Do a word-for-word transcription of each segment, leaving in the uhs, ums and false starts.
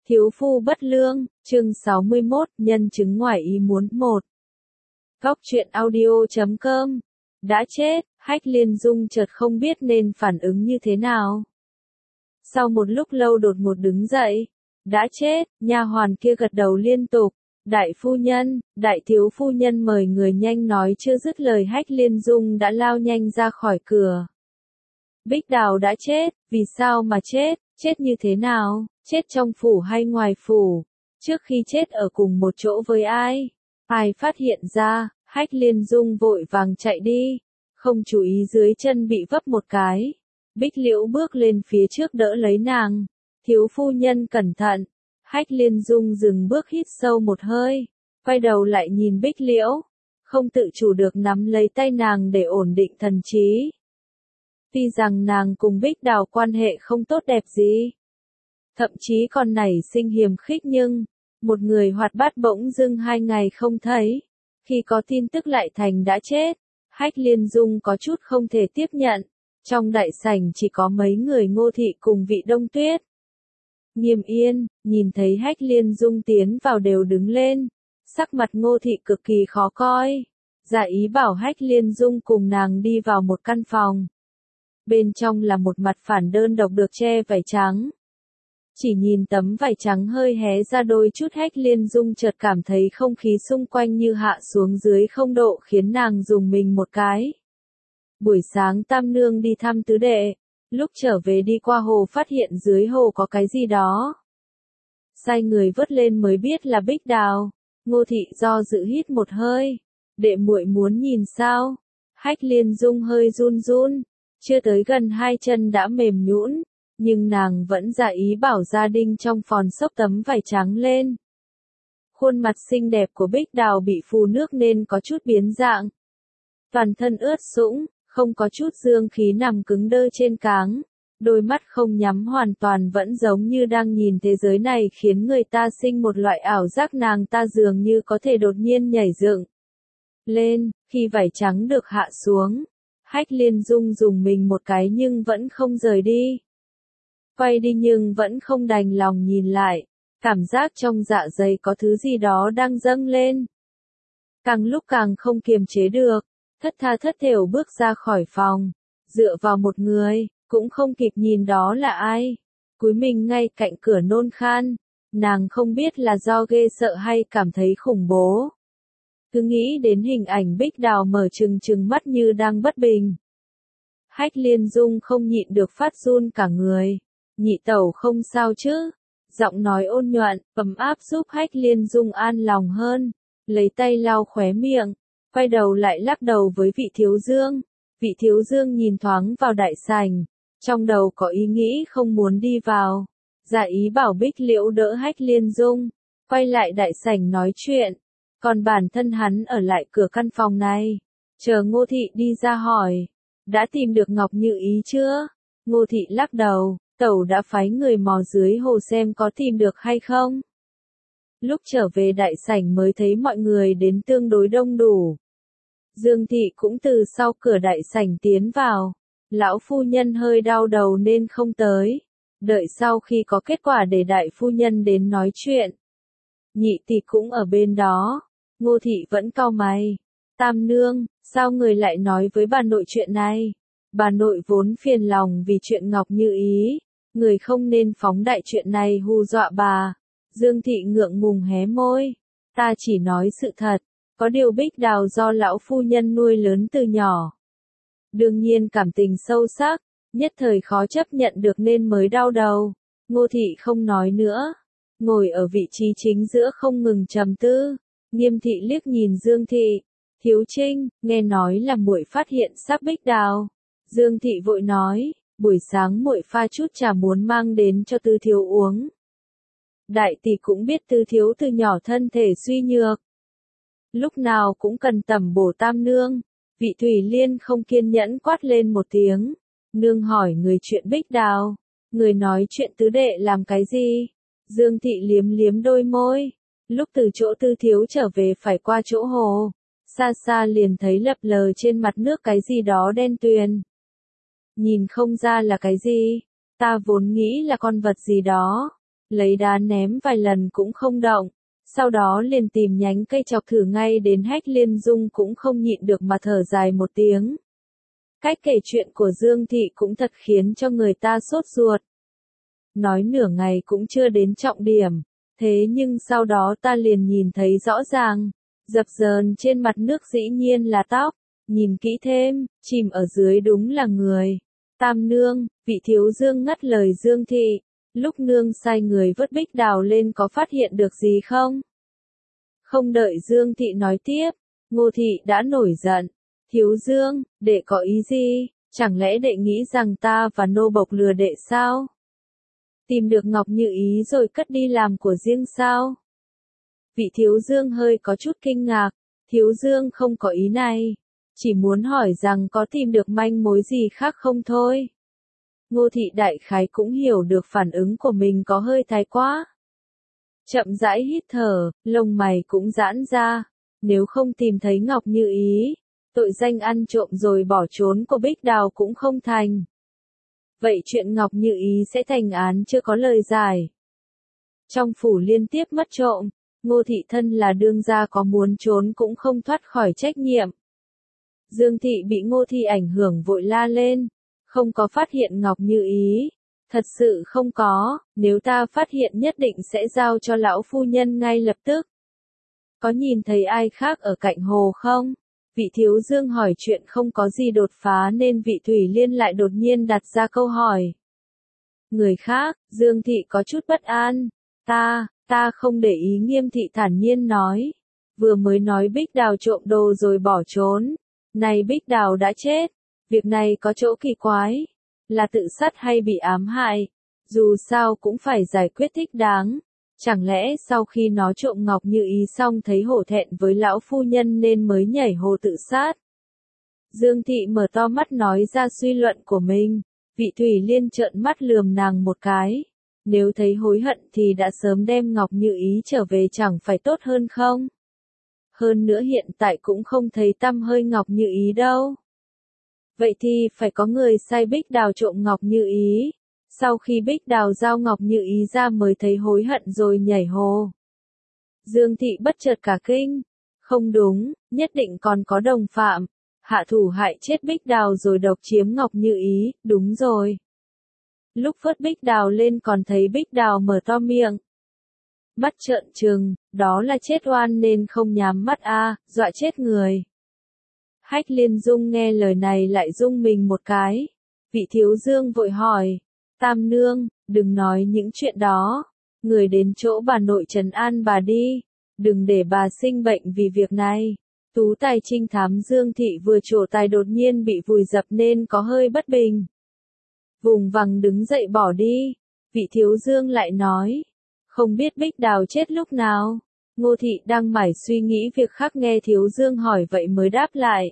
Thiếu phu bất lương, chương sáu mươi mốt, nhân chứng ngoài ý muốn một. Góc truyện audio chấm com. Đã chết, Hách Liên Dung chợt không biết nên phản ứng như thế nào. Sau một lúc lâu đột ngột đứng dậy. Đã chết, nha hoàn kia gật đầu liên tục. Đại phu nhân, đại thiếu phu nhân mời người nhanh nói chưa dứt lời Hách Liên Dung đã lao nhanh ra khỏi cửa. Bích Đào đã chết, vì sao mà chết, chết như thế nào, chết trong phủ hay ngoài phủ, trước khi chết ở cùng một chỗ với ai, ai phát hiện ra, Hách Liên Dung vội vàng chạy đi, không chú ý dưới chân bị vấp một cái. Bích Liễu bước lên phía trước đỡ lấy nàng, thiếu phu nhân cẩn thận. Hách Liên Dung dừng bước hít sâu một hơi, quay đầu lại nhìn Bích Liễu, không tự chủ được nắm lấy tay nàng để ổn định thần trí. Tuy rằng nàng cùng Bích Đào quan hệ không tốt đẹp gì, thậm chí còn nảy sinh hiềm khích nhưng, một người hoạt bát bỗng dưng hai ngày không thấy, khi có tin tức lại thành đã chết, Hách Liên Dung có chút không thể tiếp nhận, trong đại sảnh chỉ có mấy người Ngô Thị cùng Vị Đông Tuyết. Nghiêm Yên, nhìn thấy Hách Liên Dung tiến vào đều đứng lên, sắc mặt Ngô Thị cực kỳ khó coi, dạ ý bảo Hách Liên Dung cùng nàng đi vào một căn phòng. Bên trong là một mặt phản đơn độc được che vải trắng. Chỉ nhìn tấm vải trắng hơi hé ra đôi chút Hách Liên Dung chợt cảm thấy không khí xung quanh như hạ xuống dưới không độ khiến nàng dùng mình một cái. Buổi sáng Tam Nương đi thăm tứ đệ, lúc trở về đi qua hồ phát hiện dưới hồ có cái gì đó. Sai người vớt lên mới biết là Bích Đào, Ngô Thị do dự hít một hơi, đệ muội muốn nhìn sao? Hách Liên Dung hơi run run. Chưa tới gần hai chân đã mềm nhũn, nhưng nàng vẫn dạ ý bảo gia đình trong phòng xốc tấm vải trắng lên. Khuôn mặt xinh đẹp của Bích Đào bị phù nước nên có chút biến dạng. Toàn thân ướt sũng, không có chút dương khí nằm cứng đơ trên cáng, đôi mắt không nhắm hoàn toàn vẫn giống như đang nhìn thế giới này khiến người ta sinh một loại ảo giác nàng ta dường như có thể đột nhiên nhảy dựng lên, khi vải trắng được hạ xuống. Hách Liên Dung dùng mình một cái nhưng vẫn không rời đi. Quay đi nhưng vẫn không đành lòng nhìn lại, cảm giác trong dạ dày có thứ gì đó đang dâng lên. Càng lúc càng không kiềm chế được, thất tha thất thểu bước ra khỏi phòng, dựa vào một người, cũng không kịp nhìn đó là ai. Cúi mình ngay cạnh cửa nôn khan, nàng không biết là do ghê sợ hay cảm thấy khủng bố. Cứ nghĩ đến hình ảnh Bích Đào mở trừng trừng mắt như đang bất bình. Hách Liên Dung không nhịn được phát run cả người. Nhị tẩu không sao chứ? Giọng nói ôn nhuận, ấm áp giúp Hách Liên Dung an lòng hơn. Lấy tay lau khóe miệng, quay đầu lại lắc đầu với Vị Thiếu Dương. Vị Thiếu Dương nhìn thoáng vào đại sảnh, trong đầu có ý nghĩ không muốn đi vào. Dạ ý bảo Bích Liễu đỡ Hách Liên Dung, quay lại đại sảnh nói chuyện. Còn bản thân hắn ở lại cửa căn phòng này, chờ Ngô Thị đi ra hỏi, đã tìm được Ngọc Như Ý chưa? Ngô Thị lắc đầu, tẩu đã phái người mò dưới hồ xem có tìm được hay không. Lúc trở về đại sảnh mới thấy mọi người đến tương đối đông đủ. Dương Thị cũng từ sau cửa đại sảnh tiến vào, lão phu nhân hơi đau đầu nên không tới, đợi sau khi có kết quả để đại phu nhân đến nói chuyện. Nhị tỷ cũng ở bên đó. Ngô Thị vẫn cau mày. Tam Nương, sao người lại nói với bà nội chuyện này? Bà nội vốn phiền lòng vì chuyện Ngọc Như Ý, người không nên phóng đại chuyện này hù dọa bà. Dương Thị ngượng ngùng hé môi. Ta chỉ nói sự thật, có điều Bích Đào do lão phu nhân nuôi lớn từ nhỏ. Đương nhiên cảm tình sâu sắc, nhất thời khó chấp nhận được nên mới đau đầu. Ngô Thị không nói nữa, ngồi ở vị trí chính giữa không ngừng trầm tư. Nghiêm Thị liếc nhìn Dương Thị, Thiếu Trinh, nghe nói là muội phát hiện xác Bích Đào. Dương Thị vội nói, buổi sáng muội pha chút trà muốn mang đến cho Tư Thiếu uống. Đại tỷ cũng biết Tư Thiếu từ nhỏ thân thể suy nhược, lúc nào cũng cần tẩm bổ Tam Nương. Vị Thủy Liên không kiên nhẫn quát lên một tiếng, nương hỏi người chuyện Bích Đào, người nói chuyện tứ đệ làm cái gì? Dương Thị liếm liếm đôi môi. Lúc từ chỗ Tư Thiếu trở về phải qua chỗ hồ, xa xa liền thấy lập lờ trên mặt nước cái gì đó đen tuyền. Nhìn không ra là cái gì, ta vốn nghĩ là con vật gì đó, lấy đá ném vài lần cũng không động, sau đó liền tìm nhánh cây chọc thử ngay đến Hách Liên Dung cũng không nhịn được mà thở dài một tiếng. Cách kể chuyện của Dương Thị cũng thật khiến cho người ta sốt ruột. Nói nửa ngày cũng chưa đến trọng điểm, thế nhưng sau đó ta liền nhìn thấy rõ ràng, dập dờn trên mặt nước dĩ nhiên là tóc, nhìn kỹ thêm, chìm ở dưới đúng là người. Tam nương, vị thiếu Dương ngắt lời Dương Thị, lúc nương sai người vớt bích đào lên có phát hiện được gì không? Không đợi Dương Thị nói tiếp, Ngô Thị đã nổi giận. Thiếu Dương, đệ có ý gì? Chẳng lẽ đệ nghĩ rằng ta và nô bộc lừa đệ sao? Tìm được Ngọc Như Ý rồi cất đi làm của riêng sao? Vị thiếu Dương hơi có chút kinh ngạc, thiếu Dương không có ý này, chỉ muốn hỏi rằng có tìm được manh mối gì khác không thôi. Ngô Thị đại khái cũng hiểu được phản ứng của mình có hơi thái quá. Chậm rãi hít thở, lông mày cũng giãn ra, nếu không tìm thấy Ngọc Như Ý, tội danh ăn trộm rồi bỏ trốn của Bích Đào cũng không thành. Vậy chuyện Ngọc Như Ý sẽ thành án chưa có lời giải. Trong phủ liên tiếp mất trộm, Ngô Thị thân là đương gia có muốn trốn cũng không thoát khỏi trách nhiệm. Dương Thị bị Ngô Thị ảnh hưởng vội la lên, không có phát hiện Ngọc Như Ý. Thật sự không có, nếu ta phát hiện nhất định sẽ giao cho lão phu nhân ngay lập tức. Có nhìn thấy ai khác ở cạnh hồ không? Vị thiếu Dương hỏi chuyện không có gì đột phá nên vị Thủy Liên lại đột nhiên đặt ra câu hỏi. Người khác, Dương Thị có chút bất an. Ta, ta không để ý, Nghiêm Thị thản nhiên nói. Vừa mới nói Bích Đào trộm đồ rồi bỏ trốn. Này Bích Đào đã chết. Việc này có chỗ kỳ quái. Là tự sát hay bị ám hại? Dù sao cũng phải giải quyết thích đáng. Chẳng lẽ sau khi nó trộm Ngọc Như Ý xong thấy hổ thẹn với lão phu nhân nên mới nhảy hồ tự sát? Dương Thị mở to mắt nói ra suy luận của mình. Vị Thủy Liên trợn mắt lườm nàng một cái. Nếu thấy hối hận thì đã sớm đem Ngọc Như Ý trở về chẳng phải tốt hơn không? Hơn nữa hiện tại cũng không thấy tăm hơi Ngọc Như Ý đâu. Vậy thì phải có người sai Bích Đào trộm Ngọc Như Ý. Sau khi Bích Đào giao Ngọc Như Ý ra mới thấy hối hận rồi nhảy hồ. Dương Thị bất chợt cả kinh. Không đúng, nhất định còn có đồng phạm. Hạ thủ hại chết Bích Đào rồi độc chiếm Ngọc Như Ý, đúng rồi. Lúc vớt Bích Đào lên còn thấy Bích Đào mở to miệng. Mắt trợn trừng, đó là chết oan nên không nhắm mắt a, à, dọa chết người. Hách Liên Dung nghe lời này lại rung mình một cái. Vị thiếu Dương vội hỏi. Tam nương, đừng nói những chuyện đó. Người đến chỗ bà nội trấn an bà đi. Đừng để bà sinh bệnh vì việc này. Tú tài trinh thám Dương Thị vừa trổ tài đột nhiên bị vùi dập nên có hơi bất bình. Vùng vằng đứng dậy bỏ đi. Vị thiếu Dương lại nói. Không biết Bích Đào chết lúc nào. Ngô Thị đang mải suy nghĩ việc khác nghe thiếu Dương hỏi vậy mới đáp lại.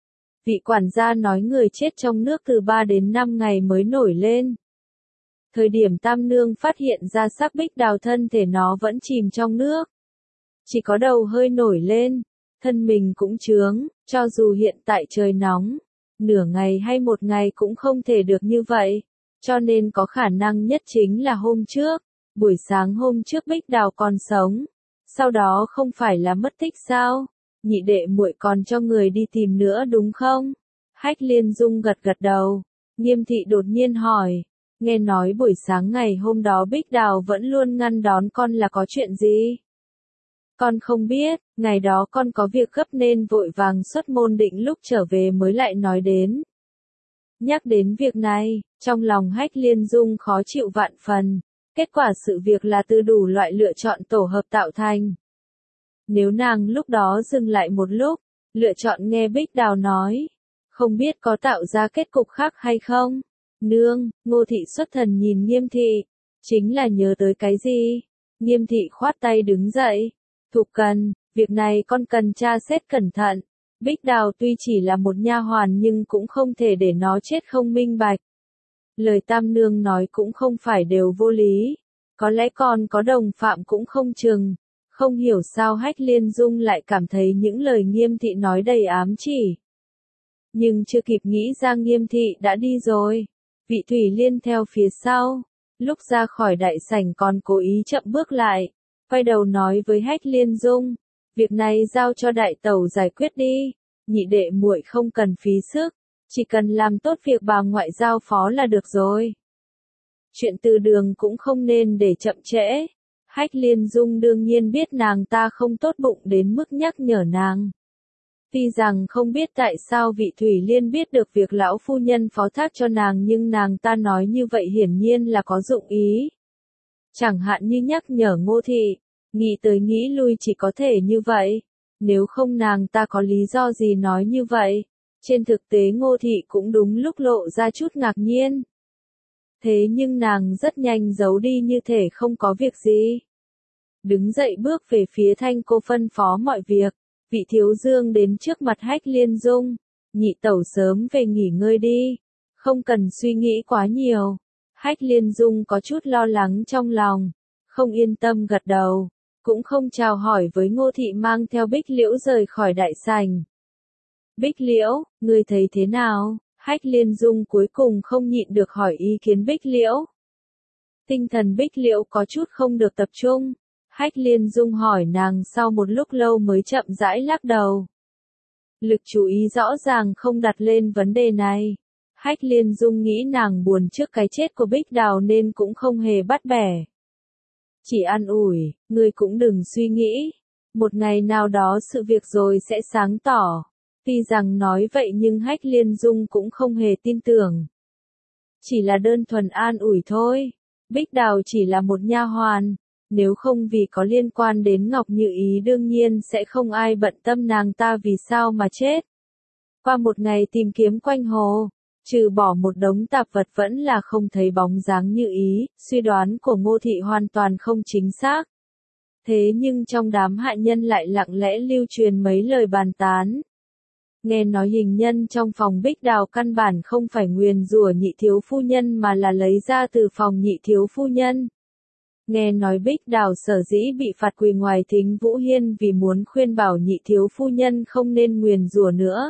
Vị quản gia nói người chết trong nước từ ba đến năm ngày mới nổi lên. Thời điểm Tam nương phát hiện ra xác Bích Đào thân thể nó vẫn chìm trong nước. Chỉ có đầu hơi nổi lên, thân mình cũng chướng, cho dù hiện tại trời nóng, nửa ngày hay một ngày cũng không thể được như vậy, cho nên có khả năng nhất chính là hôm trước, buổi sáng hôm trước Bích Đào còn sống, sau đó không phải là mất tích sao? Nhị đệ muội còn cho người đi tìm nữa đúng không? Hách Liên Dung gật gật đầu. Nghiêm Thị đột nhiên hỏi, nghe nói buổi sáng ngày hôm đó Bích Đào vẫn luôn ngăn đón con là có chuyện gì? Con không biết, ngày đó con có việc gấp nên vội vàng xuất môn định lúc trở về mới lại nói đến. Nhắc đến việc này, trong lòng Hách Liên Dung khó chịu vạn phần, kết quả sự việc là từ đủ loại lựa chọn tổ hợp tạo thành. Nếu nàng lúc đó dừng lại một lúc, lựa chọn nghe Bích Đào nói, không biết có tạo ra kết cục khác hay không? Nương, Ngô Thị xuất thần nhìn Nghiêm Thị, chính là nhớ tới cái gì? Nghiêm Thị khoát tay đứng dậy. Thục Cần, việc này con cần tra xét cẩn thận. Bích Đào tuy chỉ là một nha hoàn nhưng cũng không thể để nó chết không minh bạch. Lời Tam nương nói cũng không phải đều vô lý, có lẽ còn có đồng phạm cũng không chừng. Không hiểu sao Hách Liên Dung lại cảm thấy những lời Nghiêm Thị nói đầy ám chỉ. Nhưng chưa kịp nghĩ ra Nghiêm Thị đã đi rồi. Vị Thủy Liên theo phía sau. Lúc ra khỏi đại sảnh còn cố ý chậm bước lại, quay đầu nói với Hách Liên Dung, việc này giao cho đại tẩu giải quyết đi, nhị đệ muội không cần phí sức, chỉ cần làm tốt việc bà ngoại giao phó là được rồi. Chuyện từ đường cũng không nên để chậm trễ. Hách Liên Dung đương nhiên biết nàng ta không tốt bụng đến mức nhắc nhở nàng. Tuy rằng không biết tại sao vị Thủy Liên biết được việc lão phu nhân phó thác cho nàng nhưng nàng ta nói như vậy hiển nhiên là có dụng ý. Chẳng hạn như nhắc nhở Ngô Thị, nghĩ tới nghĩ lui chỉ có thể như vậy. Nếu không nàng ta có lý do gì nói như vậy. Trên thực tế Ngô Thị cũng đúng lúc lộ ra chút ngạc nhiên. Thế nhưng nàng rất nhanh giấu đi như thể không có việc gì. Đứng dậy bước về phía Thanh Cô phân phó mọi việc. Vị thiếu dương đến trước mặt Hách Liên Dung. Nhị tẩu sớm về nghỉ ngơi đi. Không cần suy nghĩ quá nhiều. Hách Liên Dung có chút lo lắng trong lòng. Không yên tâm gật đầu. Cũng không chào hỏi với Ngô Thị mang theo Bích Liễu rời khỏi đại sảnh. Bích Liễu, ngươi thấy thế nào? Hách Liên Dung cuối cùng không nhịn được hỏi ý kiến Bích Liễu. Tinh thần Bích Liễu có chút không được tập trung. Hách Liên Dung hỏi nàng sau một lúc lâu mới chậm rãi lắc đầu. Lực chú ý rõ ràng không đặt lên vấn đề này. Hách Liên Dung nghĩ nàng buồn trước cái chết của Bích Đào nên cũng không hề bắt bẻ. Chỉ an ủi, ngươi cũng đừng suy nghĩ. Một ngày nào đó sự việc rồi sẽ sáng tỏ. Tuy rằng nói vậy nhưng Hách Liên Dung cũng không hề tin tưởng. Chỉ là đơn thuần an ủi thôi. Bích Đào chỉ là một nha hoàn. Nếu không vì có liên quan đến Ngọc Như Ý đương nhiên sẽ không ai bận tâm nàng ta vì sao mà chết. Qua một ngày tìm kiếm quanh hồ, trừ bỏ một đống tạp vật vẫn là không thấy bóng dáng Như Ý, suy đoán của Ngô Thị hoàn toàn không chính xác. Thế nhưng trong đám hạ nhân lại lặng lẽ lưu truyền mấy lời bàn tán. Nghe nói hình nhân trong phòng Bích Đào căn bản không phải nguyền rủa nhị thiếu phu nhân mà là lấy ra từ phòng nhị thiếu phu nhân. Nghe nói Bích Đào sở dĩ bị phạt quỳ ngoài thính Vũ Hiên vì muốn khuyên bảo nhị thiếu phu nhân không nên nguyền rủa nữa.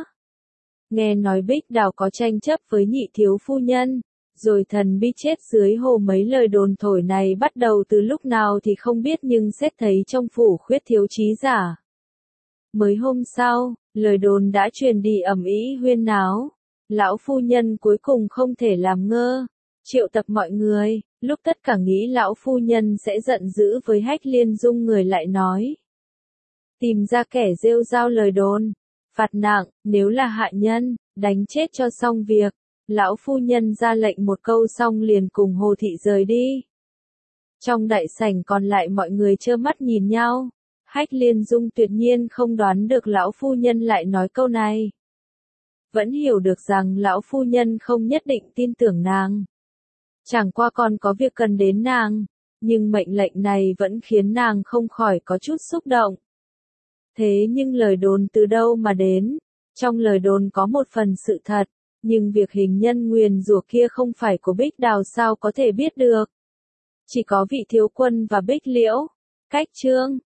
Nghe nói Bích Đào có tranh chấp với nhị thiếu phu nhân, rồi thần bi chết dưới hồ. Mấy lời đồn thổi này bắt đầu từ lúc nào thì không biết nhưng xét thấy trong phủ khuyết thiếu trí giả. Mới hôm sau, lời đồn đã truyền đi ầm ĩ huyên náo. Lão phu nhân cuối cùng không thể làm ngơ, triệu tập mọi người. Lúc tất cả nghĩ lão phu nhân sẽ giận dữ với Hách Liên Dung người lại nói. Tìm ra kẻ rêu rao lời đồn. Phạt nặng, nếu là hạ nhân, đánh chết cho xong việc. Lão phu nhân ra lệnh một câu xong liền cùng Hồ Thị rời đi. Trong đại sảnh còn lại mọi người trơ mắt nhìn nhau. Hách Liên Dung tuyệt nhiên không đoán được lão phu nhân lại nói câu này. Vẫn hiểu được rằng lão phu nhân không nhất định tin tưởng nàng. Chẳng qua còn có việc cần đến nàng, nhưng mệnh lệnh này vẫn khiến nàng không khỏi có chút xúc động. Thế nhưng lời đồn từ đâu mà đến? Trong lời đồn có một phần sự thật, nhưng việc hình nhân nguyền rủa kia không phải của Bích Đào sao có thể biết được. Chỉ có vị thiếu quân và Bích Liễu. Cách chương